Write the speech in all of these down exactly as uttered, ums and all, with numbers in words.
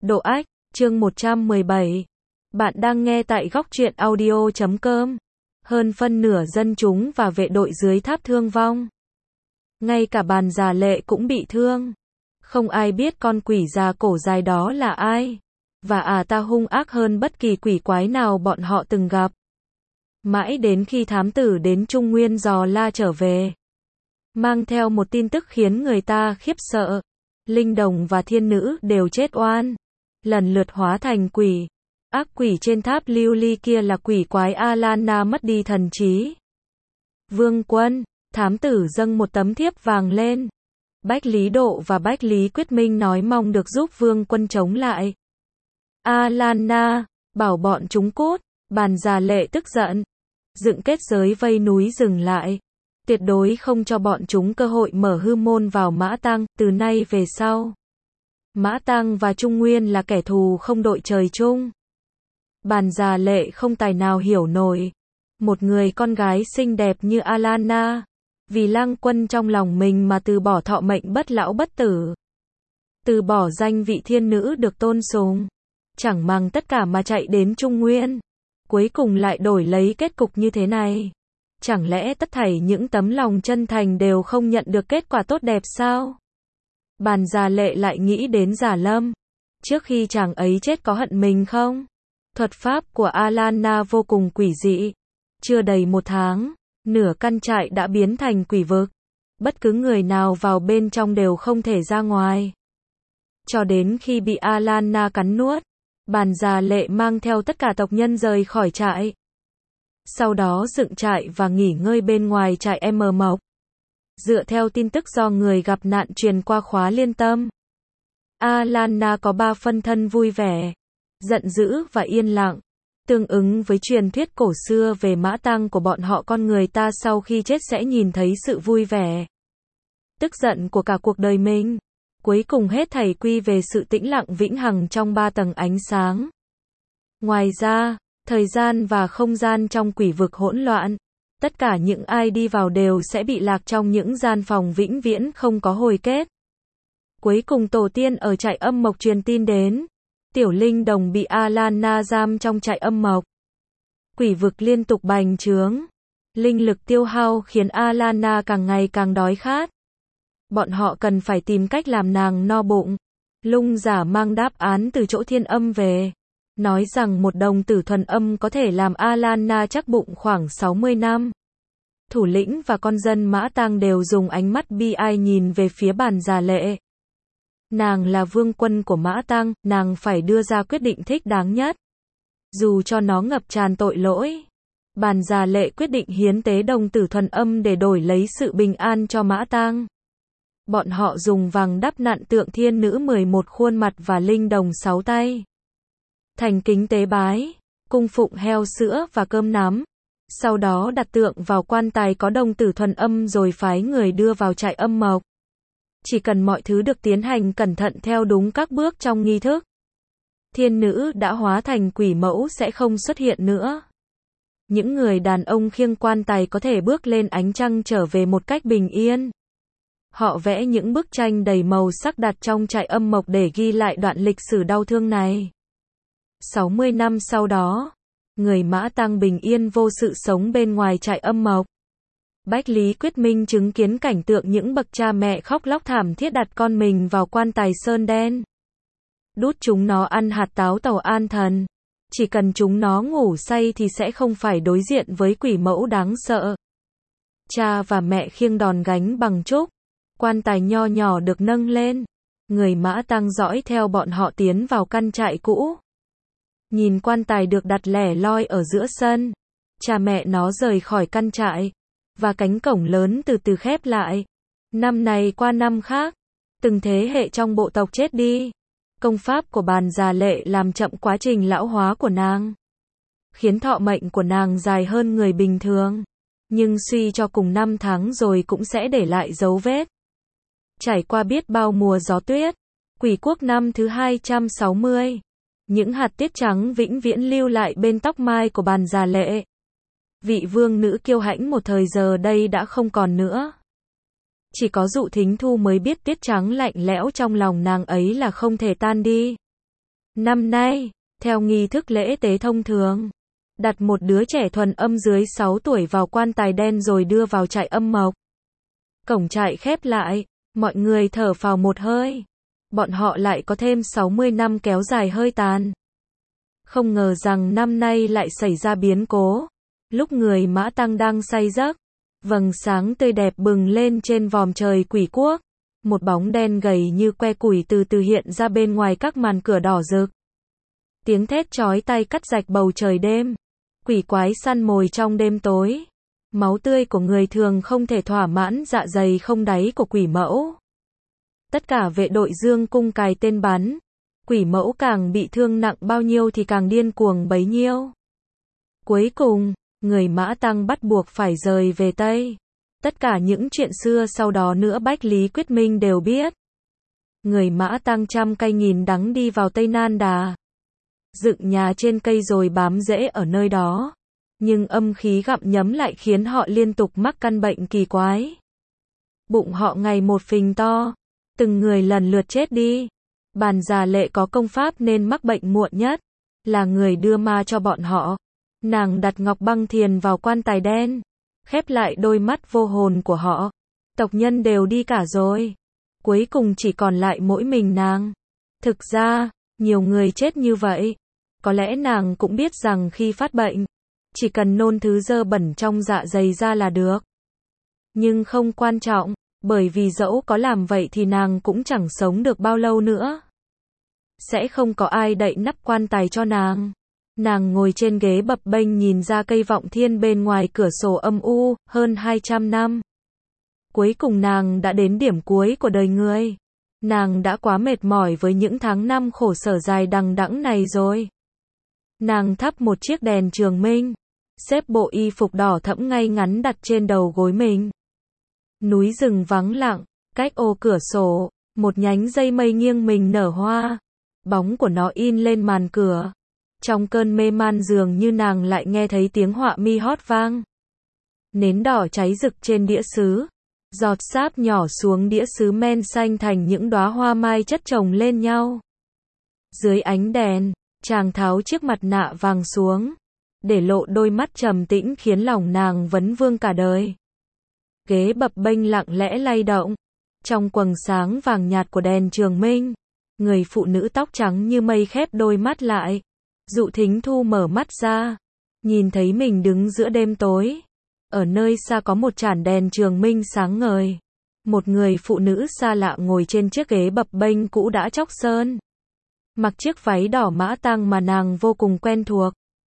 Độ ách, chương một trăm mười bảy. Bạn đang nghe tại góc truyện audio chấm com. Hơn phân nửa dân chúng và vệ đội dưới tháp thương vong. Ngay cả bàn già lệ cũng bị thương. Không ai biết con quỷ già cổ dài đó là ai. Và à ta hung ác hơn bất kỳ quỷ quái nào bọn họ từng gặp. Mãi đến khi thám tử đến Trung Nguyên dò la trở về. Mang theo một tin tức khiến người ta khiếp sợ. Linh đồng và thiên nữ đều chết oan. Lần lượt hóa thành quỷ. Ác quỷ trên tháp lưu ly kia là quỷ quái Alana mất đi thần trí. Vương quân, thám tử dâng một tấm thiếp vàng lên. Bách Lý Độ và Bách Lý Quyết Minh nói mong được giúp vương quân chống lại. Alana, bảo bọn chúng cút. Bàn già lệ tức giận. Dựng kết giới vây núi dừng lại. Tuyệt đối không cho bọn chúng cơ hội mở hư môn vào Mã Tăng, từ nay về sau. Mã Tăng và Trung Nguyên là kẻ thù không đội trời chung. Bàn già lệ không tài nào hiểu nổi. Một người con gái xinh đẹp như Alana, vì lang quân trong lòng mình mà từ bỏ thọ mệnh bất lão bất tử. Từ bỏ danh vị thiên nữ được tôn sùng. Chẳng màng tất cả mà chạy đến Trung Nguyên. Cuối cùng lại đổi lấy kết cục như thế này. Chẳng lẽ tất thảy những tấm lòng chân thành đều không nhận được kết quả tốt đẹp sao? Bàn già lệ lại nghĩ đến Giả Lâm. Trước khi chàng ấy chết có hận mình không? Thuật pháp của Alana vô cùng quỷ dị. Chưa đầy một tháng, nửa căn trại đã biến thành quỷ vực. Bất cứ người nào vào bên trong đều không thể ra ngoài. Cho đến khi bị Alana cắn nuốt, bàn già lệ mang theo tất cả tộc nhân rời khỏi trại. Sau đó dựng trại và nghỉ ngơi bên ngoài trại em Mộc. Dựa theo tin tức do người gặp nạn truyền qua khóa liên tâm, Alana có ba phân thân vui vẻ, giận dữ và yên lặng, tương ứng với truyền thuyết cổ xưa về Mã Tăng của bọn họ. Con người ta sau khi chết sẽ nhìn thấy sự vui vẻ, tức giận của cả cuộc đời mình. Cuối cùng hết thảy quy về sự tĩnh lặng vĩnh hằng trong ba tầng ánh sáng. Ngoài ra, thời gian và không gian trong quỷ vực hỗn loạn. Tất cả những ai đi vào đều sẽ bị lạc trong những gian phòng vĩnh viễn không có hồi kết. Cuối cùng tổ tiên ở trại âm mộc truyền tin đến. Tiểu linh đồng bị Alana giam trong trại âm mộc. Quỷ vực liên tục bành trướng. Linh lực tiêu hao khiến Alana càng ngày càng đói khát. Bọn họ cần phải tìm cách làm nàng no bụng. Lung giả mang đáp án từ chỗ thiên âm về. Nói rằng một đồng tử thuần âm có thể làm Alana chắc bụng khoảng sáu mươi năm. Thủ lĩnh và con dân Mã Tăng đều dùng ánh mắt bi ai nhìn về phía bàn già lệ. Nàng là vương quân của Mã Tăng, nàng phải đưa ra quyết định thích đáng nhất. Dù cho nó ngập tràn tội lỗi. Bàn già lệ quyết định hiến tế đồng tử thuần âm để đổi lấy sự bình an cho Mã Tăng. Bọn họ dùng vàng đắp nặn tượng thiên nữ mười một khuôn mặt và linh đồng sáu tay. Thành kính tế bái, cung phụng heo sữa và cơm nắm. Sau đó đặt tượng vào quan tài có đồng tử thuần âm rồi phái người đưa vào trại âm mộc. Chỉ cần mọi thứ được tiến hành cẩn thận theo đúng các bước trong nghi thức, thiên nữ đã hóa thành quỷ mẫu sẽ không xuất hiện nữa. Những người đàn ông khiêng quan tài có thể bước lên ánh trăng trở về một cách bình yên. Họ vẽ những bức tranh đầy màu sắc đặt trong trại âm mộc để ghi lại đoạn lịch sử đau thương này. sáu mươi năm sau đó, người Mã Tăng bình yên vô sự sống bên ngoài trại âm mộc. Bách Lý Quyết Minh chứng kiến cảnh tượng những bậc cha mẹ khóc lóc thảm thiết đặt con mình vào quan tài sơn đen. Đút chúng nó ăn hạt táo tàu an thần. Chỉ cần chúng nó ngủ say thì sẽ không phải đối diện với quỷ mẫu đáng sợ. Cha và mẹ khiêng đòn gánh bằng trúc. Quan tài nho nhỏ được nâng lên. Người Mã Tăng dõi theo bọn họ tiến vào căn trại cũ. Nhìn quan tài được đặt lẻ loi ở giữa sân. Cha mẹ nó rời khỏi căn trại. Và cánh cổng lớn từ từ khép lại. Năm này qua năm khác. Từng thế hệ trong bộ tộc chết đi. Công pháp của bàn già lệ làm chậm quá trình lão hóa của nàng. Khiến thọ mệnh của nàng dài hơn người bình thường. Nhưng suy cho cùng năm tháng rồi cũng sẽ để lại dấu vết. Trải qua biết bao mùa gió tuyết. Quỷ quốc năm thứ hai trăm sáu mươi. Những hạt tiết trắng vĩnh viễn lưu lại bên tóc mai của bàn già lệ. Vị vương nữ kiêu hãnh một thời giờ đây đã không còn nữa. Chỉ có Dụ Thính Thu mới biết tiết trắng lạnh lẽo trong lòng nàng ấy là không thể tan đi. Năm nay, theo nghi thức lễ tế thông thường, đặt một đứa trẻ thuần âm dưới sáu tuổi vào quan tài đen rồi đưa vào trại âm mộc. Cổng trại khép lại, mọi người thở phào một hơi. Bọn họ lại có thêm sáu mươi năm kéo dài hơi tàn. Không ngờ rằng năm nay lại xảy ra biến cố. Lúc người Mã Tăng đang say giấc, vầng sáng tươi đẹp bừng lên trên vòm trời quỷ quốc. Một bóng đen gầy như que củi từ từ hiện ra bên ngoài các màn cửa đỏ rực. Tiếng thét chói tai cắt rạch bầu trời đêm. Quỷ quái săn mồi trong đêm tối. Máu tươi của người thường không thể thỏa mãn dạ dày không đáy của quỷ mẫu. Tất cả vệ đội dương cung cài tên bắn. Quỷ mẫu càng bị thương nặng bao nhiêu thì càng điên cuồng bấy nhiêu. Cuối cùng, người Mã Tăng bắt buộc phải rời về Tây. Tất cả những chuyện xưa sau đó nữa Bách Lý Quyết Minh đều biết. Người Mã Tăng trăm cay nghìn đắng đi vào Tây Nan Đà. Dựng nhà trên cây rồi bám rễ ở nơi đó. Nhưng âm khí gặm nhấm lại khiến họ liên tục mắc căn bệnh kỳ quái. Bụng họ ngày một phình to. Từng người lần lượt chết đi. Bàn Già Lệ có công pháp nên mắc bệnh muộn nhất. Là người đưa ma cho bọn họ. Nàng đặt ngọc băng thiền vào quan tài đen. Khép lại đôi mắt vô hồn của họ. Tộc nhân đều đi cả rồi. Cuối cùng chỉ còn lại mỗi mình nàng. Thực ra, nhiều người chết như vậy. Có lẽ nàng cũng biết rằng khi phát bệnh, chỉ cần nôn thứ dơ bẩn trong dạ dày ra là được. Nhưng không quan trọng, bởi vì dẫu có làm vậy thì nàng cũng chẳng sống được bao lâu nữa. Sẽ không có ai đậy nắp quan tài cho nàng. Nàng ngồi trên ghế bập bênh nhìn ra cây vọng thiên bên ngoài cửa sổ âm u, hơn hai trăm năm. Cuối cùng nàng đã đến điểm cuối của đời người. Nàng đã quá mệt mỏi với những tháng năm khổ sở dài đằng đẵng này rồi. Nàng thắp một chiếc đèn trường minh, xếp bộ y phục đỏ thẫm ngay ngắn đặt trên đầu gối mình. Núi rừng vắng lặng, cách ô cửa sổ, một nhánh dây mây nghiêng mình nở hoa. Bóng của nó in lên màn cửa. Trong cơn mê man dường như nàng lại nghe thấy tiếng họa mi hót vang. Nến đỏ cháy rực trên đĩa sứ. Giọt sáp nhỏ xuống đĩa sứ men xanh thành những đóa hoa mai chất chồng lên nhau. Dưới ánh đèn, chàng tháo chiếc mặt nạ vàng xuống, để lộ đôi mắt trầm tĩnh khiến lòng nàng vấn vương cả đời. Ghế bập bênh lặng lẽ lay động. Trong quầng sáng vàng nhạt của đèn trường minh, người phụ nữ tóc trắng như mây khép đôi mắt lại. Dụ Thính Thu mở mắt ra, nhìn thấy mình đứng giữa đêm tối. Ở nơi xa có một chản đèn trường minh sáng ngời. Một người phụ nữ xa lạ ngồi trên chiếc ghế bập bênh cũ đã chóc sơn. Mặc chiếc váy đỏ Mã Tăng mà nàng vô cùng quen thuộc.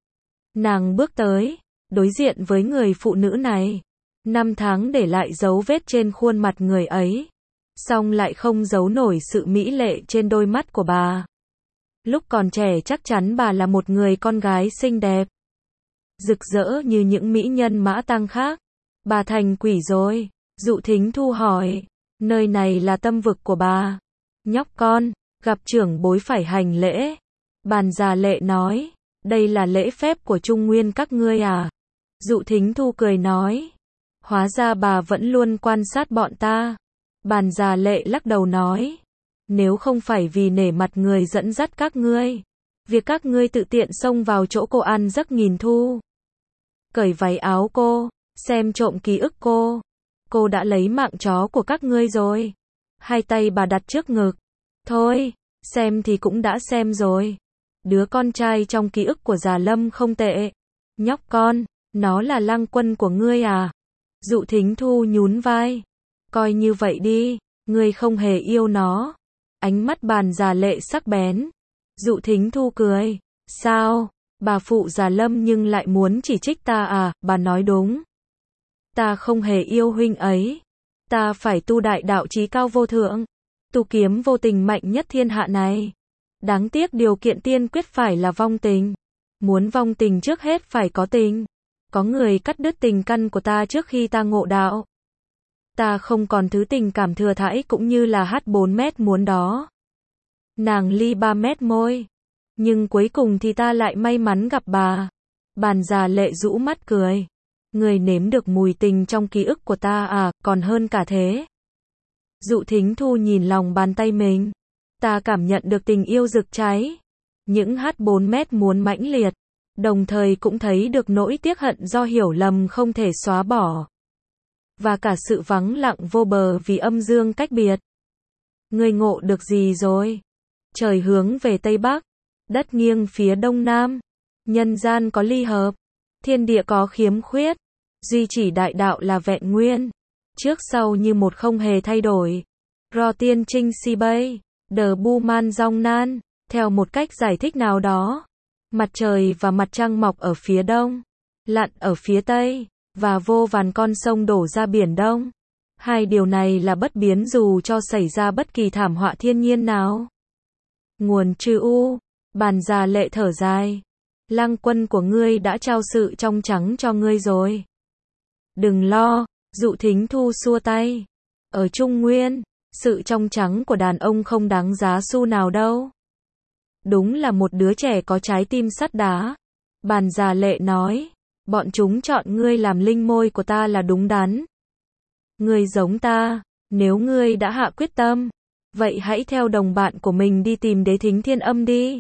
Nàng bước tới, đối diện với người phụ nữ này. Năm tháng để lại dấu vết trên khuôn mặt người ấy. Song lại không giấu nổi sự mỹ lệ trên đôi mắt của bà. Lúc còn trẻ chắc chắn bà là một người con gái xinh đẹp. Rực rỡ như những mỹ nhân Mã Tăng khác. Bà thành quỷ rồi. Dụ Thính Thu hỏi. Nơi này là tâm vực của bà. Nhóc con, gặp trưởng bối phải hành lễ. Bàn Già Lệ nói. Đây là lễ phép của Trung Nguyên các ngươi à? Dụ Thính Thu cười nói. Hóa ra bà vẫn luôn quan sát bọn ta. Bàn Già Lệ lắc đầu nói. Nếu không phải vì nể mặt người dẫn dắt các ngươi, việc các ngươi tự tiện xông vào chỗ cô ăn giấc nghìn thu, cởi váy áo cô, xem trộm ký ức cô, cô đã lấy mạng chó của các ngươi rồi. Hai tay bà đặt trước ngực. Thôi, xem thì cũng đã xem rồi. Đứa con trai trong ký ức của Già Lâm không tệ. Nhóc con, nó là Lăng Quân của ngươi à? Dụ Thính Thu nhún vai. Coi như vậy đi, ngươi không hề yêu nó. Ánh mắt Bàn Già Lệ sắc bén. Dụ Thính Thu cười. Sao, bà phụ Già Lâm nhưng lại muốn chỉ trích ta à? Bà nói đúng. Ta không hề yêu huynh ấy. Ta phải tu đại đạo chí cao vô thượng. Tu kiếm vô tình mạnh nhất thiên hạ này. Đáng tiếc điều kiện tiên quyết phải là vong tình. Muốn vong tình trước hết phải có tình. Có người cắt đứt tình căn của ta trước khi ta ngộ đạo. Ta không còn thứ tình cảm thừa thãi cũng như là hát bốn mét muốn đó. Nàng ly ba mét môi. Nhưng cuối cùng thì ta lại may mắn gặp bà. Bàn Già Lệ rũ mắt cười. Người nếm được mùi tình trong ký ức của ta à, còn hơn cả thế. Dụ Thính Thu nhìn lòng bàn tay mình. Ta cảm nhận được tình yêu rực cháy. những hát bốn mét muốn mãnh liệt, đồng thời cũng thấy được nỗi tiếc hận do hiểu lầm không thể xóa bỏ. Và cả sự vắng lặng vô bờ vì âm dương cách biệt. Ngươi ngộ được gì rồi? Trời hướng về Tây Bắc, đất nghiêng phía Đông Nam, nhân gian có ly hợp, thiên địa có khiếm khuyết, duy chỉ đại đạo là vẹn nguyên, trước sau như một không hề thay đổi. Ro tiên trinh si bay, đờ bu man dong nan, theo một cách giải thích nào đó, mặt trời và mặt trăng mọc ở phía đông, lặn ở phía tây, và vô vàn con sông đổ ra biển Đông. Hai điều này là bất biến dù cho xảy ra bất kỳ thảm họa thiên nhiên nào. Nguồn trừ u, Bàn Già Lệ thở dài. Lang quân của ngươi đã trao sự trong trắng cho ngươi rồi. Đừng lo, Dụ Thính Thu xua tay. Ở Trung Nguyên, sự trong trắng của đàn ông không đáng giá xu nào đâu. Đúng là một đứa trẻ có trái tim sắt đá. Bàn Già Lệ nói, bọn chúng chọn ngươi làm linh môi của ta là đúng đắn. Ngươi giống ta, nếu ngươi đã hạ quyết tâm, vậy hãy theo đồng bạn của mình đi tìm Đế Thính Thiên Âm đi.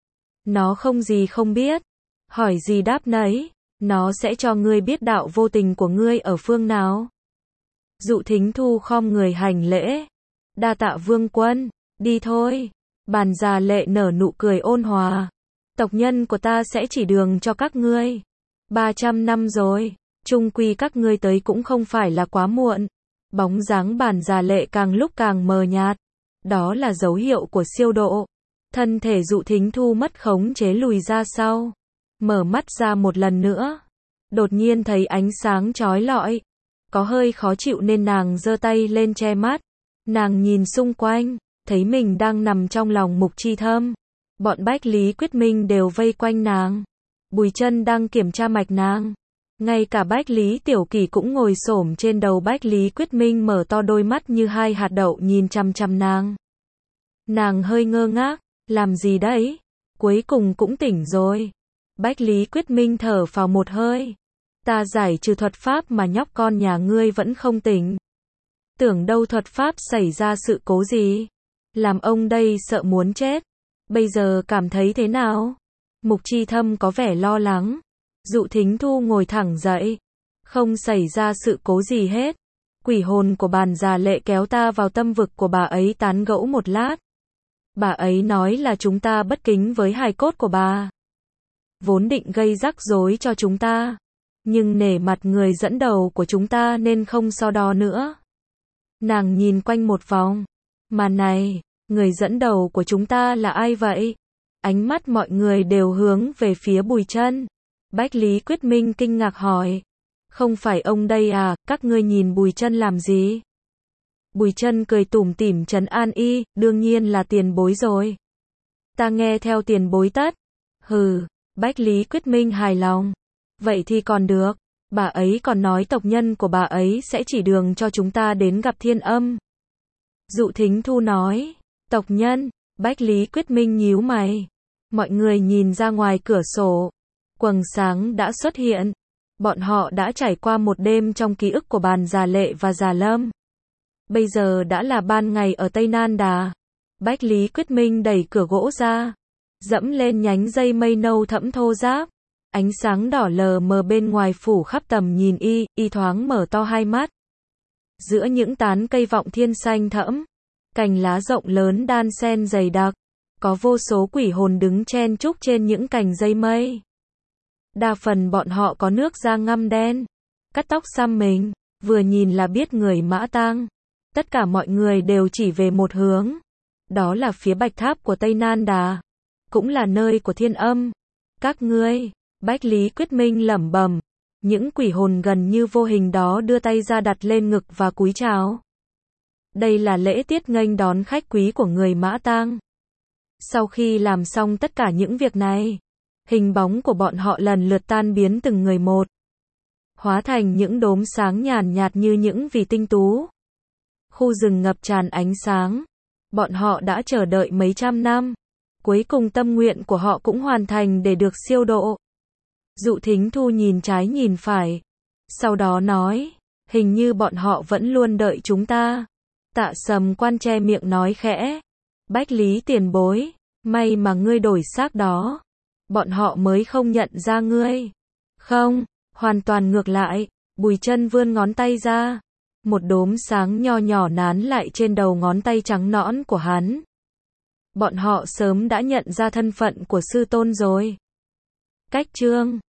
Nó không gì không biết, hỏi gì đáp nấy, nó sẽ cho ngươi biết đạo vô tình của ngươi ở phương nào. Dụ Thính Thu khom người hành lễ. Đa tạ vương quân, đi thôi. Bàn Già Lệ nở nụ cười ôn hòa. Tộc nhân của ta sẽ chỉ đường cho các ngươi. ba trăm năm rồi, chung quy các ngươi tới cũng không phải là quá muộn. Bóng dáng Bàn Già Lệ càng lúc càng mờ nhạt. Đó là dấu hiệu của siêu độ. Thân thể Dụ Thính Thu mất khống chế lùi ra sau. Mở mắt ra một lần nữa. Đột nhiên thấy ánh sáng chói lọi. Có hơi khó chịu nên nàng giơ tay lên che mắt. Nàng nhìn xung quanh, thấy mình đang nằm trong lòng Mục Chi Thâm. Bọn Bách Lý Quyết Minh đều vây quanh nàng. Bùi Chân đang kiểm tra mạch nàng. Ngay cả Bách Lý Tiểu Kỳ cũng ngồi xổm trên đầu Bách Lý Quyết Minh mở to đôi mắt như hai hạt đậu nhìn chằm chằm nàng. Nàng hơi ngơ ngác, làm gì đấy? Cuối cùng cũng tỉnh rồi. Bách Lý Quyết Minh thở phào một hơi. Ta giải trừ thuật pháp mà nhóc con nhà ngươi vẫn không tỉnh. Tưởng đâu thuật pháp xảy ra sự cố gì? Làm ông đây sợ muốn chết. Bây giờ cảm thấy thế nào? Mục Chi Thâm có vẻ lo lắng. Dụ Thính Thu ngồi thẳng dậy. Không xảy ra sự cố gì hết. Quỷ hồn của Bàn Già Lệ kéo ta vào tâm vực của bà ấy tán gẫu một lát. Bà ấy nói là chúng ta bất kính với hài cốt của bà. Vốn định gây rắc rối cho chúng ta. Nhưng nể mặt người dẫn đầu của chúng ta nên không so đo nữa. Nàng nhìn quanh một vòng. Mà này, người dẫn đầu của chúng ta là ai vậy? Ánh mắt mọi người đều hướng về phía Bùi Chân. Bách Lý Quyết Minh kinh ngạc hỏi. Không phải ông đây à, các ngươi nhìn Bùi Chân làm gì? Bùi Chân cười tủm tỉm trấn an y, đương nhiên là tiền bối rồi. Ta nghe theo tiền bối tất. Hừ, Bách Lý Quyết Minh hài lòng. Vậy thì còn được, bà ấy còn nói tộc nhân của bà ấy sẽ chỉ đường cho chúng ta đến gặp Thiên Âm. Dụ Thính Thu nói, tộc nhân, Bách Lý Quyết Minh nhíu mày. Mọi người nhìn ra ngoài cửa sổ. Quầng sáng đã xuất hiện. Bọn họ đã trải qua một đêm trong ký ức của Bàn Già Lệ và Già Lâm. Bây giờ đã là ban ngày ở Tây Nan Đà. Bách Lý Quyết Minh đẩy cửa gỗ ra. Dẫm lên nhánh dây mây nâu thẫm thô ráp. Ánh sáng đỏ lờ mờ bên ngoài phủ khắp tầm nhìn y, y thoáng mở to hai mắt. Giữa những tán cây vọng thiên xanh thẫm, cành lá rộng lớn đan xen dày đặc, có vô số quỷ hồn đứng chen chúc trên những cành dây mây. Đa phần bọn họ có nước da ngăm đen, cắt tóc xăm mình, vừa nhìn là biết người Mã Tang. Tất cả mọi người đều chỉ về một hướng. Đó là phía Bạch Tháp của Tây Nan Đà, cũng là nơi của Thiên Âm. Các ngươi, Bách Lý Quyết Minh lẩm bẩm. Những quỷ hồn gần như vô hình đó đưa tay ra đặt lên ngực và cúi chào. Đây là lễ tiết nghênh đón khách quý của người Mã Tang. Sau khi làm xong tất cả những việc này, hình bóng của bọn họ lần lượt tan biến từng người một, hóa thành những đốm sáng nhàn nhạt như những vì tinh tú. Khu rừng ngập tràn ánh sáng. Bọn họ đã chờ đợi mấy trăm năm. Cuối cùng tâm nguyện của họ cũng hoàn thành để được siêu độ. Dụ Thính Thu nhìn trái nhìn phải. Sau đó nói, hình như bọn họ vẫn luôn đợi chúng ta. Tạ Sầm Quan che miệng nói khẽ. Bách Lý tiền bối, May mà ngươi đổi xác đó. Bọn họ mới không nhận ra ngươi. Không, hoàn toàn ngược lại. Bùi Chân vươn ngón tay ra. Một đốm sáng nho nhỏ nán lại trên đầu ngón tay trắng nõn của hắn. Bọn họ sớm đã nhận ra thân phận của sư tôn rồi. Cách chương